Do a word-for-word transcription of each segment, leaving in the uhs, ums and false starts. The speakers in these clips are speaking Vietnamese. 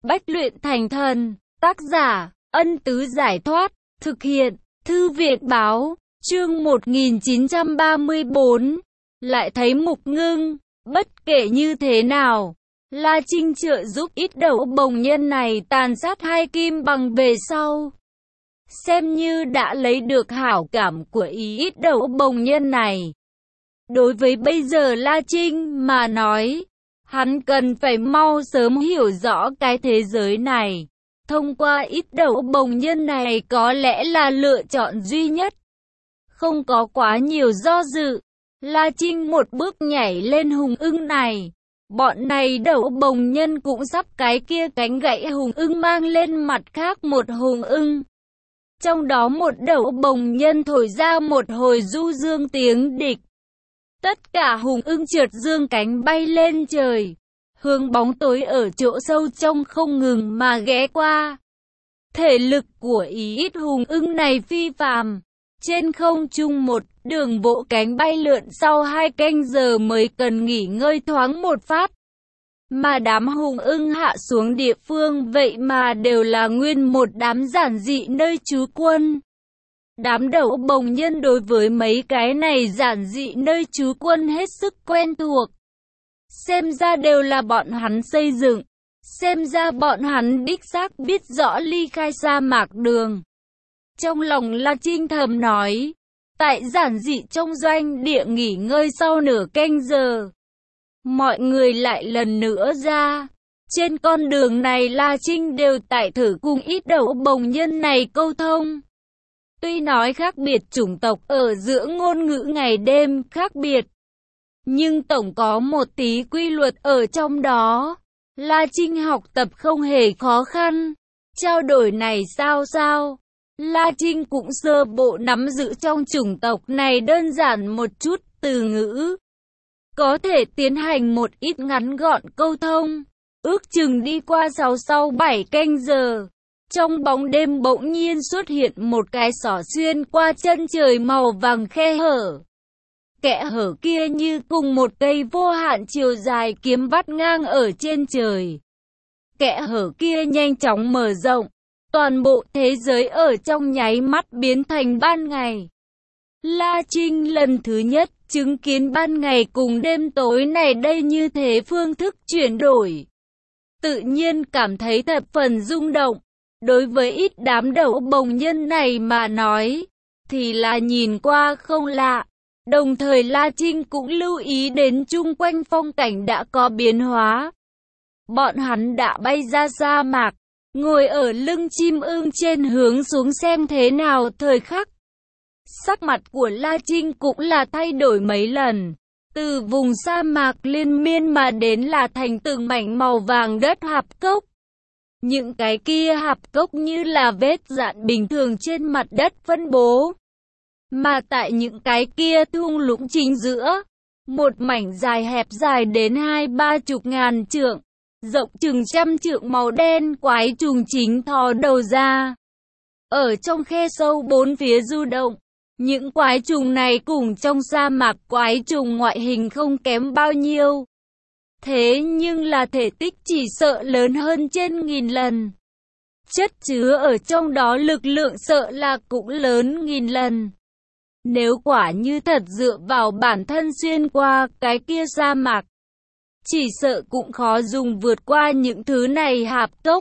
Bách luyện thành thần, tác giả, Ân Tứ Giải Thoát, thực hiện, Thư viện Báo, chương một nghìn chín trăm ba mươi tư, lại thấy Mục Ngưng, bất kể như thế nào, La Trinh trợ giúp ít đầu bồng nhân này tàn sát hai kim bằng về sau. Xem như đã lấy được hảo cảm của ý ít đầu bồng nhân này. Đối với bây giờ La Trinh mà nói, hắn cần phải mau sớm hiểu rõ cái thế giới này. Thông qua ít đầu bồng nhân này có lẽ là lựa chọn duy nhất. Không có quá nhiều do dự, La Trinh một bước nhảy lên hùng ưng này. Bọn này đầu bồng nhân cũng sắp cái kia cánh gãy hùng ưng mang lên mặt khác một hùng ưng. Trong đó một đầu bồng nhân thổi ra một hồi du dương tiếng địch. Tất cả hùng ưng trượt dương cánh bay lên trời, hướng bóng tối ở chỗ sâu trong không ngừng mà ghé qua. Thể lực của ý ít hùng ưng này phi phàm, trên không trung một đường vỗ cánh bay lượn sau hai canh giờ mới cần nghỉ ngơi thoáng một phát. Mà đám hùng ưng hạ xuống địa phương vậy mà đều là nguyên một đám giản dị nơi trú quân. Đám đầu bồng nhân đối với mấy cái này giản dị nơi trú quân hết sức quen thuộc. Xem ra đều là bọn hắn xây dựng. Xem ra bọn hắn đích xác biết rõ ly khai sa mạc đường. Trong lòng La Trinh thầm nói. Tại giản dị trong doanh địa nghỉ ngơi sau nửa canh giờ. Mọi người lại lần nữa ra. Trên con đường này La Trinh đều tại thử cùng ít đầu bồng nhân này câu thông. Tuy nói khác biệt chủng tộc ở giữa ngôn ngữ ngày đêm khác biệt, nhưng tổng có một tí quy luật ở trong đó. La Trinh học tập không hề khó khăn. Trao đổi này sao sao? La Trinh cũng sơ bộ nắm giữ trong chủng tộc này đơn giản một chút từ ngữ. Có thể tiến hành một ít ngắn gọn câu thông. Ước chừng đi qua sáu sau bảy canh giờ. Trong bóng đêm bỗng nhiên xuất hiện một cái xỏ xuyên qua chân trời màu vàng khe hở. Kẽ hở kia như cùng một cây vô hạn chiều dài kiếm vắt ngang ở trên trời. Kẽ hở kia nhanh chóng mở rộng. Toàn bộ thế giới ở trong nháy mắt biến thành ban ngày. La Trinh lần thứ nhất chứng kiến ban ngày cùng đêm tối này đây như thế phương thức chuyển đổi. Tự nhiên cảm thấy thập phần rung động. Đối với ít đám đầu bồng nhân này mà nói, thì là nhìn qua không lạ. Đồng thời La Trinh cũng lưu ý đến chung quanh phong cảnh đã có biến hóa. Bọn hắn đã bay ra sa mạc, ngồi ở lưng chim ưng trên hướng xuống xem thế nào thời khắc. Sắc mặt của La Trinh cũng là thay đổi mấy lần. Từ vùng sa mạc liên miên mà đến là thành từng mảnh màu vàng đất hạp cốc. Những cái kia hạp cốc như là vết dạn bình thường trên mặt đất phân bố. Mà tại những cái kia thung lũng chính giữa, một mảnh dài hẹp dài đến hai ba chục ngàn trượng, rộng chừng trăm trượng màu đen quái trùng chính thò đầu ra. Ở trong khe sâu bốn phía du động, những quái trùng này cùng trong sa mạc quái trùng ngoại hình không kém bao nhiêu. Thế nhưng là thể tích chỉ sợ lớn hơn trên nghìn lần. Chất chứa ở trong đó lực lượng sợ là cũng lớn nghìn lần. Nếu quả như thật dựa vào bản thân xuyên qua cái kia sa mạc, chỉ sợ cũng khó dùng vượt qua những thứ này hạp cốc.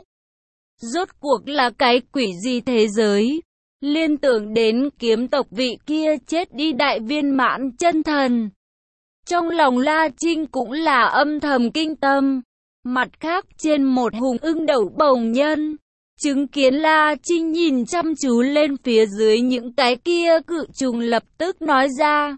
Rốt cuộc là cái quỷ gì thế giới? Liên tưởng đến kiếm tộc vị kia chết đi đại viên mãn chân thần. Trong lòng La Trinh cũng là âm thầm kinh tâm. Mặt khác trên một hùng ưng đầu bồng nhân, chứng kiến La Trinh nhìn chăm chú lên phía dưới những cái kia cự trùng lập tức nói ra.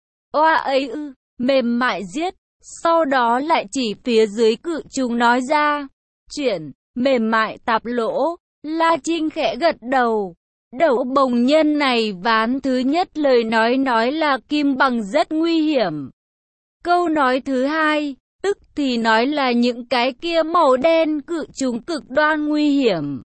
Oa ấy ư, mềm mại giết. Sau đó lại chỉ phía dưới cự trùng nói ra. Chuyển, mềm mại tạp lỗ. La Trinh khẽ gật đầu. Đầu bồng nhân này ván thứ nhất lời nói nói là kim bằng rất nguy hiểm. Câu nói thứ hai, tức thì nói là những cái kia màu đen cự trùng cực đoan nguy hiểm.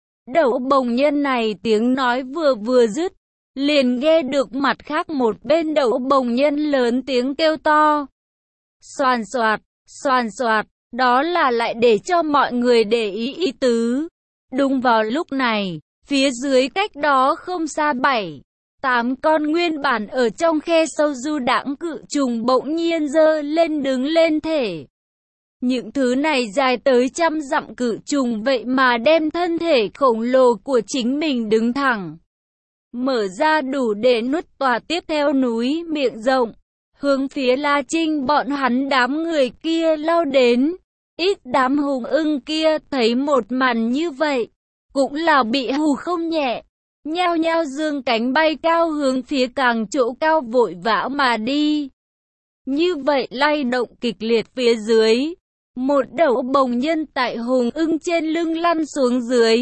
Đầu bồng nhân này tiếng nói vừa vừa dứt, liền nghe được mặt khác một bên đầu bồng nhân lớn tiếng kêu to. Xoàn xoạt, xoàn xoạt, đó là lại để cho mọi người để ý ý tứ. Đúng vào lúc này, phía dưới cách đó không xa bảy, tám con nguyên bản ở trong khe sâu du đãng cự trùng bỗng nhiên giơ lên đứng lên thể. Những thứ này dài tới trăm dặm cự trùng vậy mà đem thân thể khổng lồ của chính mình đứng thẳng, mở ra đủ để nuốt tòa tiếp theo núi miệng rộng, hướng phía La Trinh bọn hắn đám người kia lao đến. Ít đám hùng ưng kia thấy một màn như vậy, cũng là bị hù không nhẹ, nhao nhao dương cánh bay cao hướng phía càng chỗ cao vội vã mà đi. Như vậy lay động kịch liệt phía dưới, một đầu bồng nhân tại hùng ưng trên lưng lăn xuống dưới.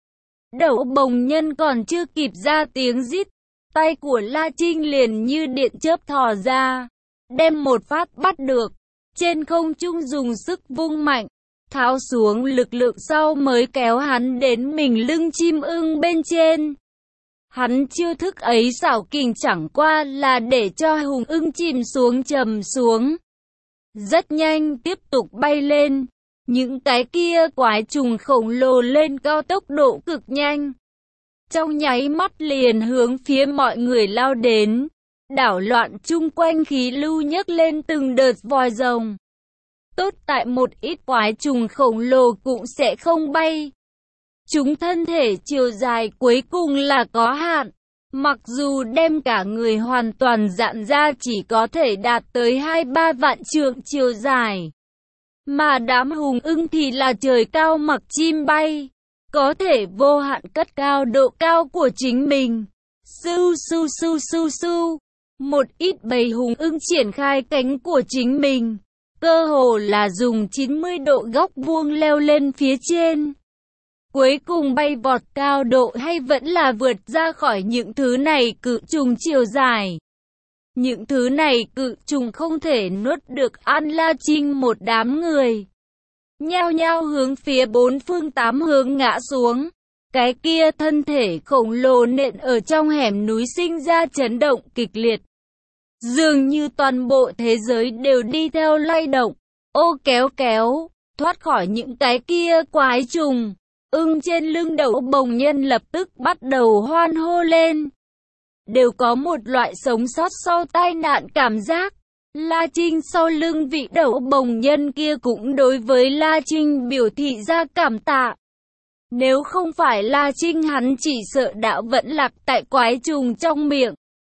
Đầu bồng nhân còn chưa kịp ra tiếng rít, tay của La Trinh liền như điện chớp thò ra, đem một phát bắt được, trên không trung dùng sức vung mạnh, tháo xuống lực lượng sau mới kéo hắn đến mình lưng chim ưng bên trên. Hắn chiêu thức ấy xảo kình chẳng qua là để cho hùng ưng chìm xuống trầm xuống. Rất nhanh tiếp tục bay lên, những cái kia quái trùng khổng lồ lên cao tốc độ cực nhanh. Trong nháy mắt liền hướng phía mọi người lao đến, đảo loạn chung quanh khí lưu nhấc lên từng đợt vòi rồng. Tốt tại một ít quái trùng khổng lồ cũng sẽ không bay. Chúng thân thể chiều dài cuối cùng là có hạn, mặc dù đem cả người hoàn toàn dạn ra chỉ có thể đạt tới hai ba vạn trượng chiều dài. Mà đám hùng ưng thì là trời cao mặc chim bay, có thể vô hạn cất cao độ cao của chính mình. Su su su su su, một ít bầy hùng ưng triển khai cánh của chính mình, cơ hồ là dùng chín mươi độ góc vuông leo lên phía trên. Cuối cùng bay vọt cao độ hay vẫn là vượt ra khỏi những thứ này cự trùng chiều dài. Những thứ này cự trùng không thể nuốt được An La Trinh một đám người. Nhao nhao hướng phía bốn phương tám hướng ngã xuống. Cái kia thân thể khổng lồ nện ở trong hẻm núi sinh ra chấn động kịch liệt. Dường như toàn bộ thế giới đều đi theo lay động. Ô kéo kéo, thoát khỏi những cái kia quái trùng. Ưng trên lưng đầu bồng nhân lập tức bắt đầu hoan hô lên. Đều có một loại sống sót sau tai nạn cảm giác. La Trinh sau lưng vị đầu bồng nhân kia cũng đối với La Trinh biểu thị ra cảm tạ. Nếu không phải La Trinh hắn chỉ sợ đã vẫn lạc tại quái trùng trong miệng.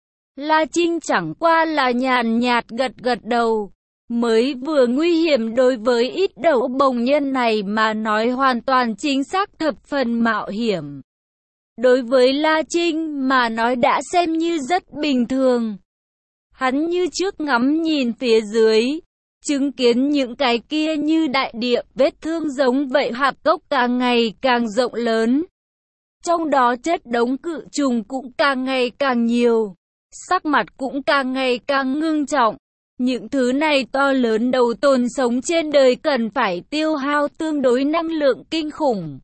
La Trinh chẳng qua là nhàn nhạt gật gật đầu. Mới vừa nguy hiểm đối với ít đầu bồng nhân này mà nói hoàn toàn chính xác thập phần mạo hiểm. Đối với La Trinh mà nói đã xem như rất bình thường. Hắn như trước ngắm nhìn phía dưới, chứng kiến những cái kia như đại địa vết thương giống vậy hạp cốc càng ngày càng rộng lớn. Trong đó chất đống cự trùng cũng càng ngày càng nhiều, sắc mặt cũng càng ngày càng ngưng trọng. Những thứ này to lớn đầu tồn sống trên đời cần phải tiêu hao tương đối năng lượng kinh khủng.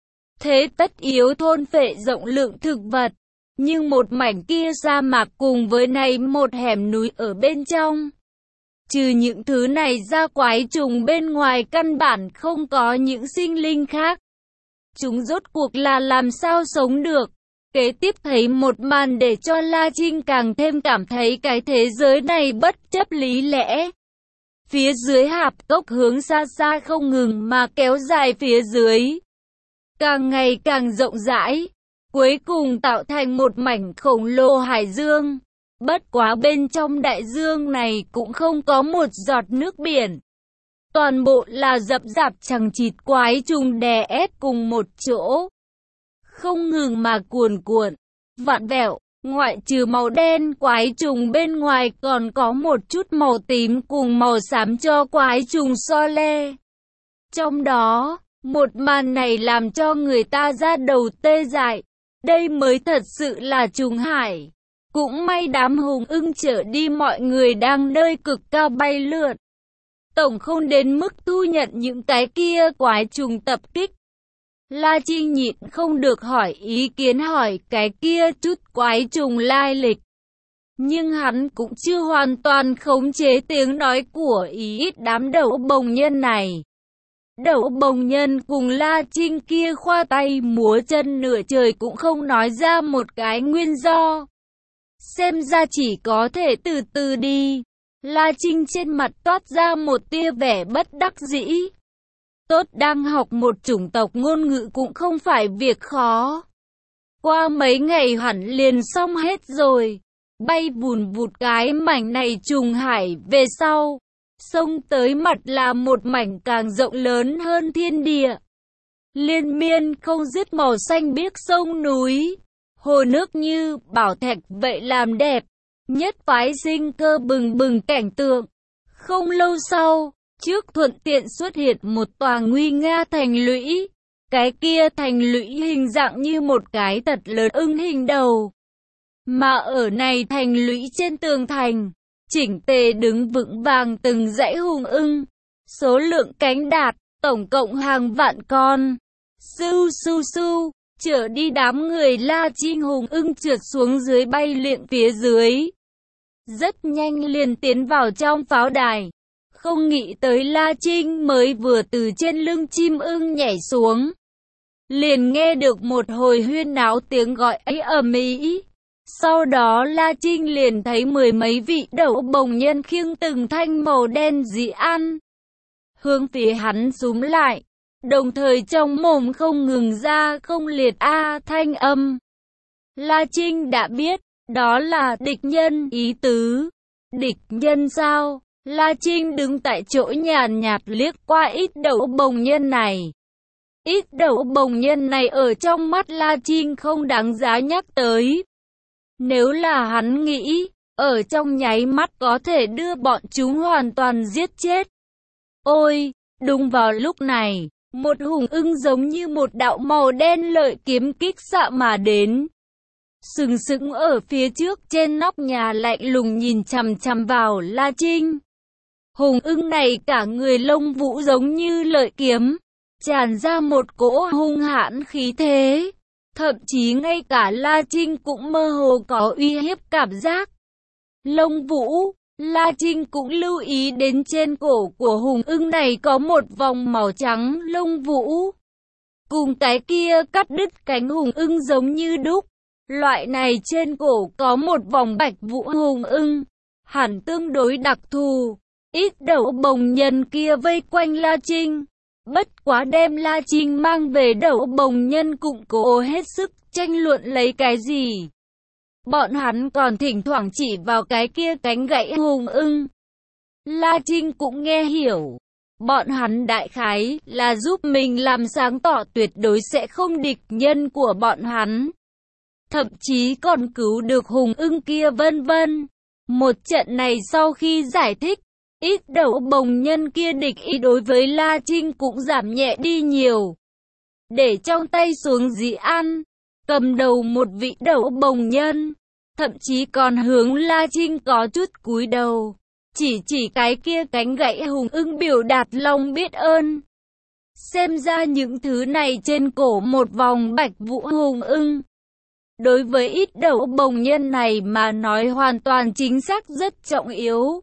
Thế tất yếu thôn phệ rộng lượng thực vật. Nhưng một mảnh kia sa mạc cùng với này một hẻm núi ở bên trong. Trừ những thứ này ra quái trùng bên ngoài căn bản không có những sinh linh khác. Chúng rốt cuộc là làm sao sống được. Kế tiếp thấy một màn để cho La Trinh càng thêm cảm thấy cái thế giới này bất chấp lý lẽ. Phía dưới hạp cốc hướng xa xa không ngừng mà kéo dài phía dưới. Càng ngày càng rộng rãi. Cuối cùng tạo thành một mảnh khổng lồ hải dương. Bất quá bên trong đại dương này cũng không có một giọt nước biển. Toàn bộ là rậm rạp chằng chịt quái trùng đè ép cùng một chỗ. Không ngừng mà cuồn cuộn, vặn vẹo, ngoại trừ màu đen quái trùng bên ngoài còn có một chút màu tím cùng màu xám cho quái trùng so le. Trong đó, một màn này làm cho người ta ra đầu tê dại. Đây mới thật sự là trùng hải. Cũng may đám hùng ưng trở đi mọi người đang nơi cực cao bay lượn. Tổng không đến mức thu nhận những cái kia quái trùng tập kích. La Trinh nhịn không được hỏi ý kiến hỏi cái kia chút quái trùng lai lịch. Nhưng hắn cũng chưa hoàn toàn khống chế tiếng nói của ý ít đám đầu bồng nhân này. Đậu Bồng Nhân cùng La Trinh kia khoa tay múa chân nửa trời cũng không nói ra một cái nguyên do. Xem ra chỉ có thể từ từ đi. La Trinh trên mặt toát ra một tia vẻ bất đắc dĩ. Tốt đang học một chủng tộc ngôn ngữ cũng không phải việc khó. Qua mấy ngày hẳn liền xong hết rồi. Bay vùn vụt cái mảnh này trùng hải về sau. Sông tới mặt là một mảnh càng rộng lớn hơn thiên địa. Liên miên không dứt màu xanh biếc sông núi. Hồ nước như bảo thạch vậy làm đẹp. Nhất phái sinh cơ bừng bừng cảnh tượng. Không lâu sau, trước thuận tiện xuất hiện một tòa nguy nga thành lũy. Cái kia thành lũy hình dạng như một cái thật lớn ưng hình đầu. Mà ở này thành lũy trên tường thành, chỉnh tề đứng vững vàng từng dãy hùng ưng. Số lượng cánh đạt, tổng cộng hàng vạn con. Su su su, chở đi đám người La Trinh hùng ưng trượt xuống dưới bay liệng phía dưới. Rất nhanh liền tiến vào trong pháo đài. Không nghĩ tới La Trinh mới vừa từ trên lưng chim ưng nhảy xuống. Liền nghe được một hồi huyên náo tiếng gọi ấy ầm ĩ. Sau đó La Trinh liền thấy mười mấy vị Đậu Bồng Nhân khiêng từng thanh màu đen dị ăn. Hướng phía hắn súm lại. Đồng thời trong mồm không ngừng ra không liệt a thanh âm. La Trinh đã biết, đó là địch nhân ý tứ. Địch nhân sao? La Trinh đứng tại chỗ nhàn nhạt liếc qua ít Đậu Bồng Nhân này. Ít Đậu Bồng Nhân này ở trong mắt La Trinh không đáng giá nhắc tới. Nếu là hắn nghĩ, ở trong nháy mắt có thể đưa bọn chúng hoàn toàn giết chết. Ôi, đúng vào lúc này, một hùng ưng giống như một đạo màu đen lợi kiếm kích xạ mà đến. Sừng sững ở phía trước trên nóc nhà lạnh lùng nhìn chằm chằm vào La Trinh. Hùng ưng này cả người lông vũ giống như lợi kiếm, tràn ra một cỗ hung hãn khí thế. Thậm chí ngay cả La Trinh cũng mơ hồ có uy hiếp cảm giác. Lông vũ, La Trinh cũng lưu ý đến trên cổ của hùng ưng này có một vòng màu trắng lông vũ. Cùng cái kia cắt đứt cánh hùng ưng giống như đúc. Loại này trên cổ có một vòng bạch vũ hùng ưng, hẳn tương đối đặc thù. Ít Đậu Bồng Nhân kia vây quanh La Trinh. Bất quá đem La Trinh mang về Đậu Bồng Nhân cũng cố hết sức tranh luận lấy cái gì. Bọn hắn còn thỉnh thoảng chỉ vào cái kia cánh gãy hùng ưng. La Trinh cũng nghe hiểu. Bọn hắn đại khái là giúp mình làm sáng tỏ tuyệt đối sẽ không địch nhân của bọn hắn. Thậm chí còn cứu được hùng ưng kia vân vân. Một trận này sau khi giải thích, ít Đậu Bồng Nhân kia địch ý đối với La Trinh cũng giảm nhẹ đi nhiều. Để trong tay xuống dị ăn, cầm đầu một vị Đậu Bồng Nhân, thậm chí còn hướng La Trinh có chút cúi đầu, chỉ chỉ cái kia cánh gãy hùng ưng biểu đạt lòng biết ơn. Xem ra những thứ này trên cổ một vòng bạch vũ hùng ưng, đối với ít Đậu Bồng Nhân này mà nói hoàn toàn chính xác rất trọng yếu.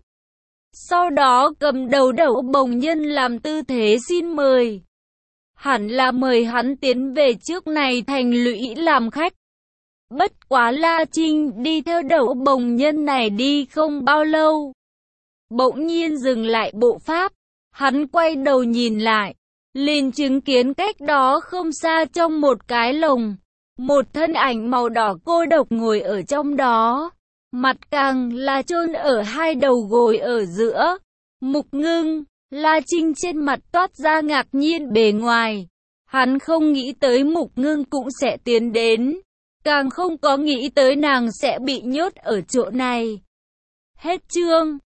Sau đó cầm đầu Đậu Bồng Nhân làm tư thế xin mời. Hẳn là mời hắn tiến về trước này thành lũy làm khách. Bất quá La Trinh đi theo Đậu Bồng Nhân này đi không bao lâu. Bỗng nhiên dừng lại bộ pháp. Hắn quay đầu nhìn lại. Liền chứng kiến cách đó không xa trong một cái lồng. Một thân ảnh màu đỏ cô độc ngồi ở trong đó. Mặt càng là chôn ở hai đầu gối ở giữa. Mục Ngưng, La Trinh trên mặt toát ra ngạc nhiên bề ngoài. Hắn không nghĩ tới Mục Ngưng cũng sẽ tiến đến. Càng không có nghĩ tới nàng sẽ bị nhốt ở chỗ này. Hết chương.